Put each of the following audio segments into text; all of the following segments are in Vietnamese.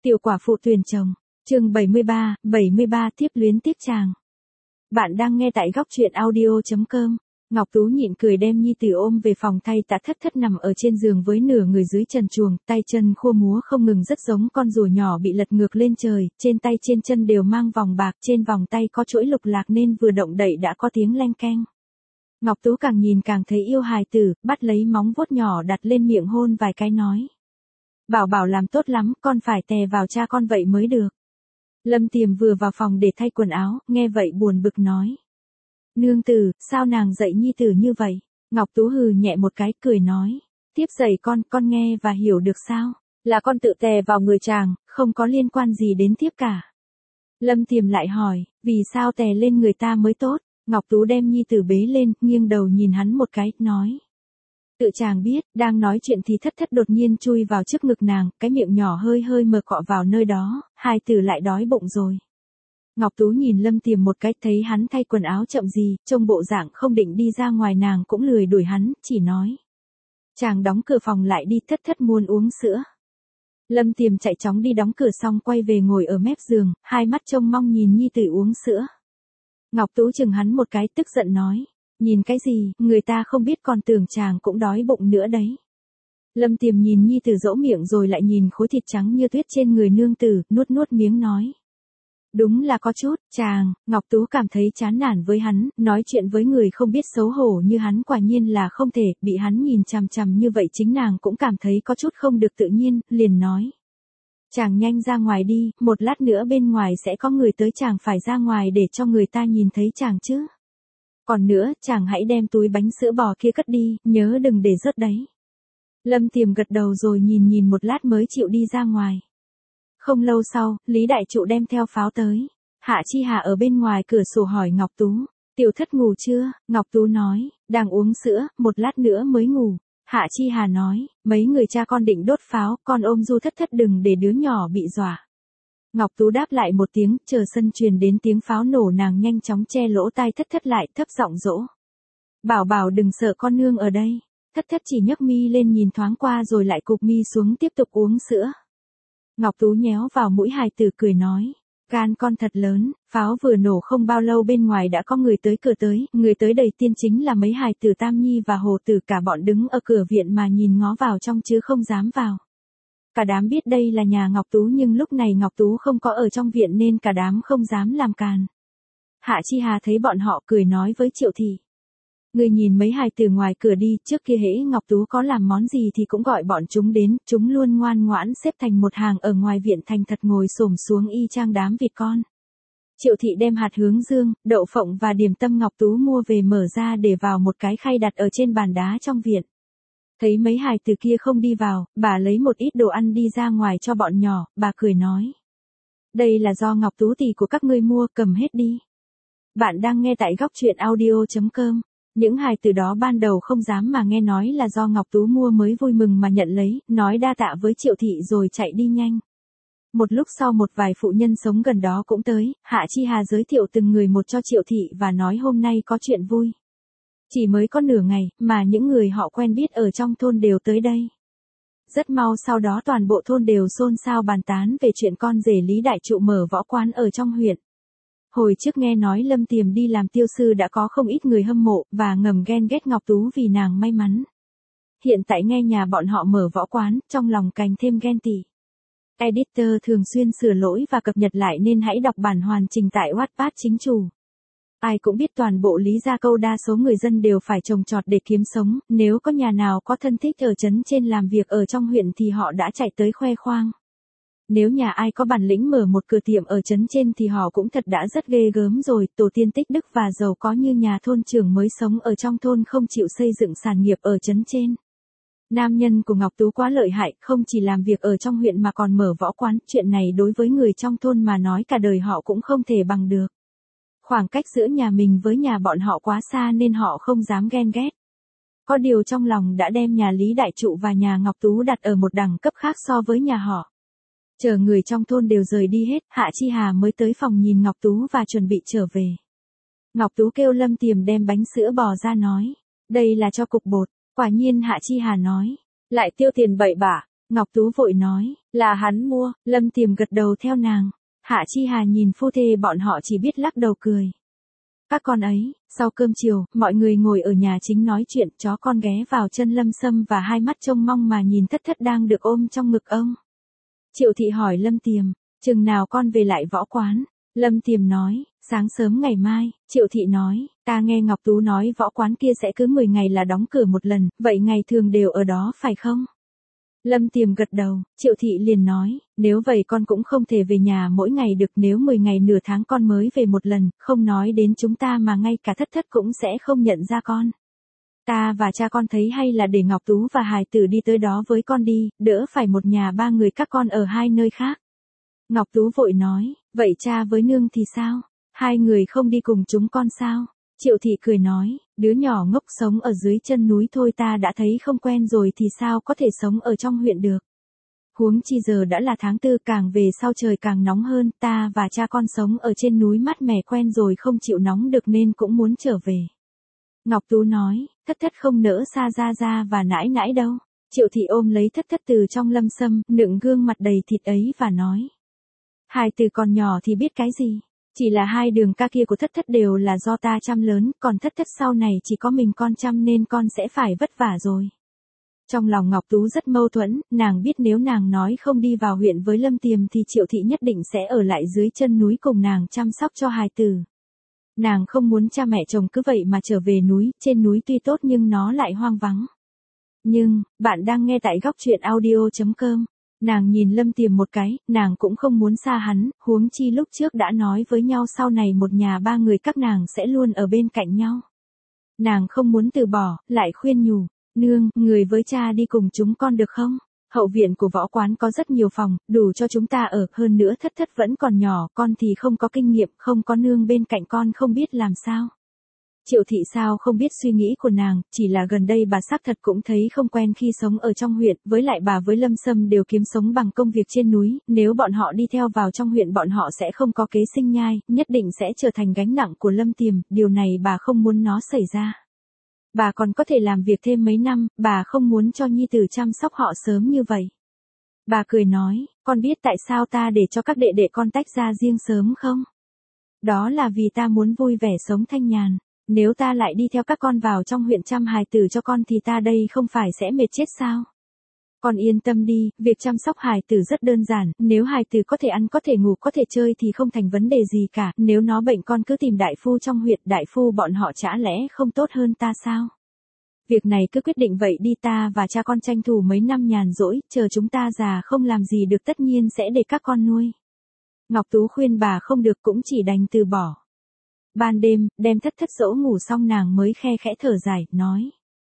Tiểu quả phụ tuyển chồng. Chương 73 tiếp luyến tiếc chàng. Bạn đang nghe tại góc truyện audio.com. Ngọc Tú nhịn cười đem nhi tử ôm về phòng thay tạ thất thất nằm ở trên giường với nửa người dưới trần truồng, tay chân khua múa không ngừng rất giống con rùa nhỏ bị lật ngược lên trời, trên tay trên chân đều mang vòng bạc, trên vòng tay có chuỗi lục lạc nên vừa động đậy đã có tiếng leng keng. Ngọc Tú càng nhìn càng thấy yêu hài tử, bắt lấy móng vuốt nhỏ đặt lên miệng hôn vài cái nói. Bảo bảo làm tốt lắm, con phải tè vào cha con vậy mới được. Lâm Tiềm vừa vào phòng để thay quần áo, nghe vậy buồn bực nói. Nương tử, sao nàng dạy nhi tử như vậy? Ngọc Tú hừ nhẹ một cái cười nói. Tiếp dạy con nghe và hiểu được sao? Là con tự tè vào người chàng, không có liên quan gì đến tiếp cả. Lâm Tiềm lại hỏi, vì sao tè lên người ta mới tốt? Ngọc Tú đem nhi tử bế lên, nghiêng đầu nhìn hắn một cái, nói. Tự chàng biết, đang nói chuyện thì thất thất đột nhiên chui vào trước ngực nàng, cái miệng nhỏ hơi hơi mở cọ vào nơi đó, hai tử lại đói bụng rồi. Ngọc Tú nhìn Lâm Tiềm một cái, thấy hắn thay quần áo chậm gì, trông bộ dạng không định đi ra ngoài, nàng cũng lười đuổi hắn, chỉ nói. Chàng đóng cửa phòng lại đi, thất thất muốn uống sữa. Lâm Tiềm chạy chóng đi đóng cửa xong quay về ngồi ở mép giường, hai mắt trông mong nhìn nhi tử uống sữa. Ngọc Tú chừng hắn một cái tức giận nói. Nhìn cái gì, người ta không biết còn tưởng chàng cũng đói bụng nữa đấy. Lâm Tiềm nhìn nhi tử dỗ miệng rồi lại nhìn khối thịt trắng như tuyết trên người nương tử, nuốt miếng nói. Đúng là có chút, chàng. Ngọc Tú cảm thấy chán nản với hắn, nói chuyện với người không biết xấu hổ như hắn quả nhiên là không thể, bị hắn nhìn chằm chằm như vậy chính nàng cũng cảm thấy có chút không được tự nhiên, liền nói. Chàng nhanh ra ngoài đi, một lát nữa bên ngoài sẽ có người tới, chàng phải ra ngoài để cho người ta nhìn thấy chàng chứ. Còn nữa, chàng hãy đem túi bánh sữa bò kia cất đi, nhớ đừng để rớt đấy. Lâm Tiềm gật đầu rồi nhìn một lát mới chịu đi ra ngoài. Không lâu sau, Lý Đại Trụ đem theo pháo tới. Hạ Chi Hà ở bên ngoài cửa sổ hỏi Ngọc Tú, tiểu thất ngủ chưa? Ngọc Tú nói, đang uống sữa, một lát nữa mới ngủ. Hạ Chi Hà nói, mấy người cha con định đốt pháo, con ôm Du thất thất đừng để đứa nhỏ bị dọa. Ngọc Tú đáp lại một tiếng, chờ sân truyền đến tiếng pháo nổ, nàng nhanh chóng che lỗ tai thất thất lại, thấp giọng dỗ. Bảo bảo đừng sợ, con nương ở đây. Thất thất chỉ nhấc mi lên nhìn thoáng qua rồi lại cụp mi xuống tiếp tục uống sữa. Ngọc Tú nhéo vào mũi hài tử cười nói. Gan con thật lớn, pháo vừa nổ không bao lâu bên ngoài đã có người tới cửa tới, người tới đầy tiên chính là mấy hài tử Tam Nhi và Hồ Tử, cả bọn đứng ở cửa viện mà nhìn ngó vào trong chứ không dám vào. Cả đám biết đây là nhà Ngọc Tú nhưng lúc này Ngọc Tú không có ở trong viện nên cả đám không dám làm càn. Hạ Chi Hà thấy bọn họ cười nói với Triệu Thị. Người nhìn mấy hài tử ngoài cửa đi, trước kia hễ Ngọc Tú có làm món gì thì cũng gọi bọn chúng đến, chúng luôn ngoan ngoãn xếp thành một hàng ở ngoài viện thành thật ngồi xổm xuống y chang đám vịt con. Triệu Thị đem hạt hướng dương, đậu phộng và điểm tâm Ngọc Tú mua về mở ra để vào một cái khay đặt ở trên bàn đá trong viện. Thấy mấy hài tử kia không đi vào, bà lấy một ít đồ ăn đi ra ngoài cho bọn nhỏ, bà cười nói. Đây là do Ngọc Tú tỷ của các ngươi mua, cầm hết đi. Bạn đang nghe tại góc truyện audio.com. Những hài tử đó ban đầu không dám mà nghe nói là do Ngọc Tú mua mới vui mừng mà nhận lấy, nói đa tạ với Triệu Thị rồi chạy đi nhanh. Một lúc sau một vài phụ nhân sống gần đó cũng tới, Hạ Chi Hà giới thiệu từng người một cho Triệu Thị và nói hôm nay có chuyện vui. Chỉ mới có nửa ngày, mà những người họ quen biết ở trong thôn đều tới đây. Rất mau sau đó toàn bộ thôn đều xôn xao bàn tán về chuyện con rể Lý Đại Trụ mở võ quán ở trong huyện. Hồi trước nghe nói Lâm Tiềm đi làm tiêu sư đã có không ít người hâm mộ, và ngầm ghen ghét Ngọc Tú vì nàng may mắn. Hiện tại nghe nhà bọn họ mở võ quán, trong lòng càng thêm ghen tị. Editor thường xuyên sửa lỗi và cập nhật lại nên hãy đọc bản hoàn chỉnh tại Wattpad chính chủ. Ai cũng biết toàn bộ Lý Gia Câu đa số người dân đều phải trồng trọt để kiếm sống, nếu có nhà nào có thân thích ở trấn trên làm việc ở trong huyện thì họ đã chạy tới khoe khoang. Nếu nhà ai có bản lĩnh mở một cửa tiệm ở trấn trên thì họ cũng thật đã rất ghê gớm rồi, tổ tiên tích đức và giàu có như nhà thôn trưởng mới sống ở trong thôn không chịu xây dựng sản nghiệp ở trấn trên. Nam nhân của Ngọc Tú quá lợi hại, không chỉ làm việc ở trong huyện mà còn mở võ quán, chuyện này đối với người trong thôn mà nói cả đời họ cũng không thể bằng được. Khoảng cách giữa nhà mình với nhà bọn họ quá xa nên họ không dám ghen ghét. Có điều trong lòng đã đem nhà Lý Đại Trụ và nhà Ngọc Tú đặt ở một đẳng cấp khác so với nhà họ. Chờ người trong thôn đều rời đi hết, Hạ Chi Hà mới tới phòng nhìn Ngọc Tú và chuẩn bị trở về. Ngọc Tú kêu Lâm Tiềm đem bánh sữa bò ra nói. Đây là cho cục bột. Quả nhiên Hạ Chi Hà nói. Lại tiêu tiền bậy bạ. Ngọc Tú vội nói, là hắn mua. Lâm Tiềm gật đầu theo nàng. Hạ Chi Hà nhìn phu thê bọn họ chỉ biết lắc đầu cười. Các con ấy, sau cơm chiều, mọi người ngồi ở nhà chính nói chuyện, chó con ghé vào chân Lâm Sâm và hai mắt trông mong mà nhìn Thất Thất đang được ôm trong ngực ông. Triệu Thị hỏi Lâm Tiềm, chừng nào con về lại võ quán? Lâm Tiềm nói, sáng sớm ngày mai. Triệu Thị nói, ta nghe Ngọc Tú nói võ quán kia sẽ cứ 10 ngày là đóng cửa một lần, vậy ngày thường đều ở đó phải không? Lâm Tiềm gật đầu, Triệu Thị liền nói, nếu vậy con cũng không thể về nhà mỗi ngày được, nếu 10 ngày nửa tháng con mới về một lần, không nói đến chúng ta mà ngay cả Thất Thất cũng sẽ không nhận ra con. Ta và cha con thấy hay là để Ngọc Tú và hài tử đi tới đó với con đi, đỡ phải một nhà ba người các con ở hai nơi khác. Ngọc Tú vội nói, vậy cha với nương thì sao? Hai người không đi cùng chúng con sao? Triệu Thị cười nói, đứa nhỏ ngốc sống ở dưới chân núi thôi ta đã thấy không quen rồi thì sao có thể sống ở trong huyện được. Huống chi giờ đã là tháng 4, càng về sau trời càng nóng hơn, ta và cha con sống ở trên núi mát mẻ quen rồi không chịu nóng được nên cũng muốn trở về. Ngọc Tú nói, Thất Thất không nỡ xa ra ra và nãi nãi đâu. Triệu Thị ôm lấy Thất Thất từ trong Lâm Sâm, nựng gương mặt đầy thịt ấy và nói. Hài tử còn nhỏ thì biết cái gì. Chỉ là hai đường ca kia của Thất Thất đều là do ta chăm lớn, còn Thất Thất sau này chỉ có mình con chăm nên con sẽ phải vất vả rồi. Trong lòng Ngọc Tú rất mâu thuẫn, nàng biết nếu nàng nói không đi vào huyện với Lâm Tiềm thì Triệu Thị nhất định sẽ ở lại dưới chân núi cùng nàng chăm sóc cho hài tử. Nàng không muốn cha mẹ chồng cứ vậy mà trở về núi, trên núi tuy tốt nhưng nó lại hoang vắng. Nhưng, bạn đang nghe tại góc truyện audio.com. Nàng nhìn Lâm Tiềm một cái, nàng cũng không muốn xa hắn, huống chi lúc trước đã nói với nhau sau này một nhà ba người các nàng sẽ luôn ở bên cạnh nhau. Nàng không muốn từ bỏ, lại khuyên nhủ, nương, người với cha đi cùng chúng con được không? Hậu viện của võ quán có rất nhiều phòng, đủ cho chúng ta ở, hơn nữa Thất Thất vẫn còn nhỏ, con thì không có kinh nghiệm, không có nương bên cạnh con không biết làm sao. Triệu Thị sao không biết suy nghĩ của nàng, chỉ là gần đây bà xác thật cũng thấy không quen khi sống ở trong huyện, với lại bà với Lâm Sâm đều kiếm sống bằng công việc trên núi, nếu bọn họ đi theo vào trong huyện bọn họ sẽ không có kế sinh nhai, nhất định sẽ trở thành gánh nặng của Lâm Tiềm, điều này bà không muốn nó xảy ra. Bà còn có thể làm việc thêm mấy năm, bà không muốn cho nhi tử chăm sóc họ sớm như vậy. Bà cười nói, con biết tại sao ta để cho các đệ đệ con tách ra riêng sớm không? Đó là vì ta muốn vui vẻ sống thanh nhàn. Nếu ta lại đi theo các con vào trong huyện chăm hài tử cho con thì ta đây không phải sẽ mệt chết sao? Con yên tâm đi, việc chăm sóc hài tử rất đơn giản, nếu hài tử có thể ăn có thể ngủ có thể chơi thì không thành vấn đề gì cả, nếu nó bệnh con cứ tìm đại phu trong huyện, đại phu bọn họ chả lẽ không tốt hơn ta sao? Việc này cứ quyết định vậy đi, ta và cha con tranh thủ mấy năm nhàn rỗi, chờ chúng ta già không làm gì được tất nhiên sẽ để các con nuôi. Ngọc Tú khuyên bà không được cũng chỉ đành từ bỏ. Ban đêm, đem Thất Thất dỗ ngủ xong nàng mới khe khẽ thở dài, nói.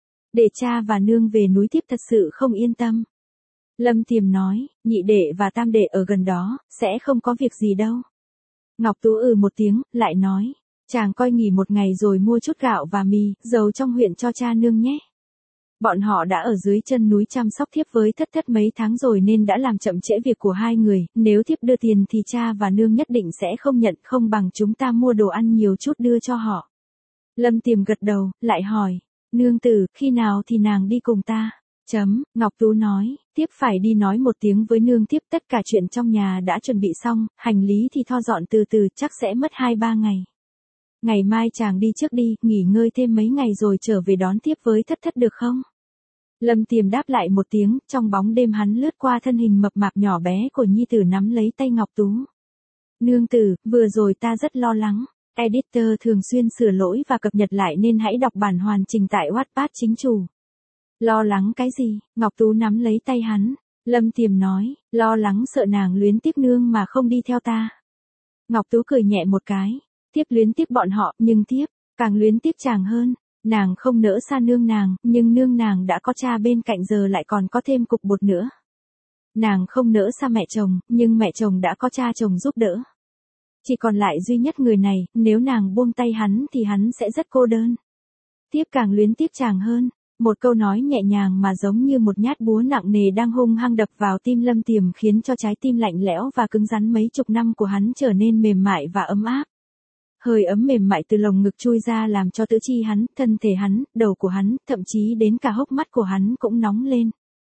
Để cha và nương về núi tiếp thật sự không yên tâm. Lâm Tiềm nói, nhị đệ và tam đệ ở gần đó, sẽ không có việc gì đâu. Ngọc Tú một tiếng, lại nói. Chàng coi nghỉ một ngày rồi mua chút gạo và mì, dầu trong huyện cho cha nương nhé. Bọn họ đã ở dưới chân núi chăm sóc thiếp với Thất Thất mấy tháng rồi nên đã làm chậm trễ việc của hai người, nếu thiếp đưa tiền thì cha và nương nhất định sẽ không nhận, không bằng chúng ta mua đồ ăn nhiều chút đưa cho họ. Lâm Tiềm gật đầu, lại hỏi, nương tử, khi nào thì nàng đi cùng ta? Ngọc Tú nói, tiếp phải đi nói một tiếng với nương tiếp, tất cả chuyện trong nhà đã chuẩn bị xong, hành lý thì tho dọn từ từ, chắc sẽ mất 2-3 ngày. Ngày mai chàng đi trước đi, nghỉ ngơi thêm mấy ngày rồi trở về đón tiếp với Thất Thất được không? Lâm Tiềm đáp lại một tiếng, trong bóng đêm hắn lướt qua thân hình mập mạp nhỏ bé của nhi tử nắm lấy tay Ngọc Tú. Nương tử, vừa rồi ta rất lo lắng. Editor thường xuyên sửa lỗi và cập nhật lại nên hãy đọc bản hoàn chỉnh tại Wattpad chính chủ. Lo lắng cái gì? Ngọc Tú nắm lấy tay hắn. Lâm Tiềm nói, lo lắng sợ nàng luyến tiếc nương mà không đi theo ta. Ngọc Tú cười nhẹ một cái. Tiếp luyến tiếc bọn họ, nhưng tiếp, càng luyến tiếc chàng hơn. Nàng không nỡ xa nương nàng, nhưng nương nàng đã có cha bên cạnh giờ lại còn có thêm cục bột nữa. Nàng không nỡ xa mẹ chồng, nhưng mẹ chồng đã có cha chồng giúp đỡ. Chỉ còn lại duy nhất người này, nếu nàng buông tay hắn thì hắn sẽ rất cô đơn. Tiếp càng luyến tiếc chàng hơn. Một câu nói nhẹ nhàng mà giống như một nhát búa nặng nề đang hung hăng đập vào tim Lâm Tiềm khiến cho trái tim lạnh lẽo và cứng rắn mấy chục năm của hắn trở nên mềm mại và ấm áp. Hơi ấm mềm mại từ lồng ngực chui ra làm cho tứ chi hắn, thân thể hắn, đầu của hắn, thậm chí đến cả hốc mắt của hắn cũng nóng lên.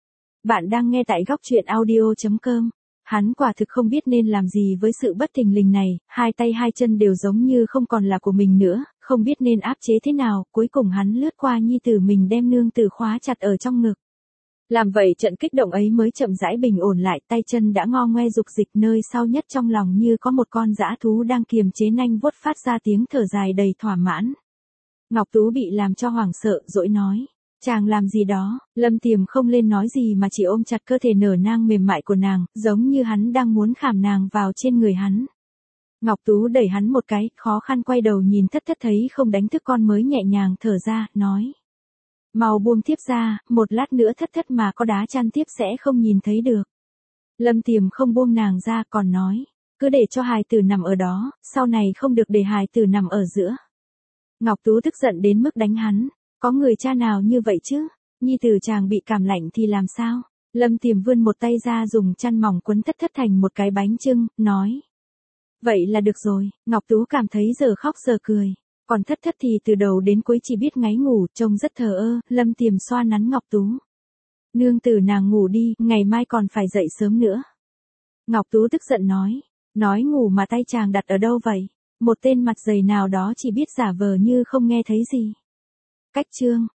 Bạn đang nghe tại góc truyện audio.com. Hắn quả thực không biết nên làm gì với sự bất thình lình này, hai tay hai chân đều giống như không còn là của mình nữa, không biết nên áp chế thế nào, cuối cùng hắn lướt qua nhi tử mình đem nương tử khóa chặt ở trong ngực. Làm vậy trận kích động ấy mới chậm rãi bình ổn lại, tay chân đã ngo ngoe dục dịch, nơi sau nhất trong lòng như có một con dã thú đang kiềm chế nanh vuốt phát ra tiếng thở dài đầy thỏa mãn. Ngọc Tú bị làm cho hoảng sợ, dỗi nói. Chàng làm gì đó, Lâm Tiềm không lên nói gì mà chỉ ôm chặt cơ thể nở nang mềm mại của nàng, giống như hắn đang muốn khảm nàng vào trên người hắn. Ngọc Tú đẩy hắn một cái, khó khăn quay đầu nhìn Thất Thất thấy không đánh thức con mới nhẹ nhàng thở ra, nói. Mau buông thiếp ra, một lát nữa Thất Thất mà có đá chăn tiếp sẽ không nhìn thấy được. Lâm Tiềm không buông nàng ra còn nói, cứ để cho hài tử nằm ở đó, sau này không được để hài tử nằm ở giữa. Ngọc Tú tức giận đến mức đánh hắn, có người cha nào như vậy chứ, nhi tử chàng bị cảm lạnh thì làm sao? Lâm Tiềm vươn một tay ra dùng chăn mỏng quấn Thất Thất thành một cái bánh chưng, nói. Vậy là được rồi, Ngọc Tú cảm thấy giờ khóc giờ cười. Còn Thất Thất thì từ đầu đến cuối chỉ biết ngáy ngủ, trông rất thờ ơ, Lâm Tiềm xoa nắn Ngọc Tú. Nương tử nàng ngủ đi, ngày mai còn phải dậy sớm nữa. Ngọc Tú tức giận nói ngủ mà tay chàng đặt ở đâu vậy? Một tên mặt dày nào đó chỉ biết giả vờ như không nghe thấy gì. Cách chương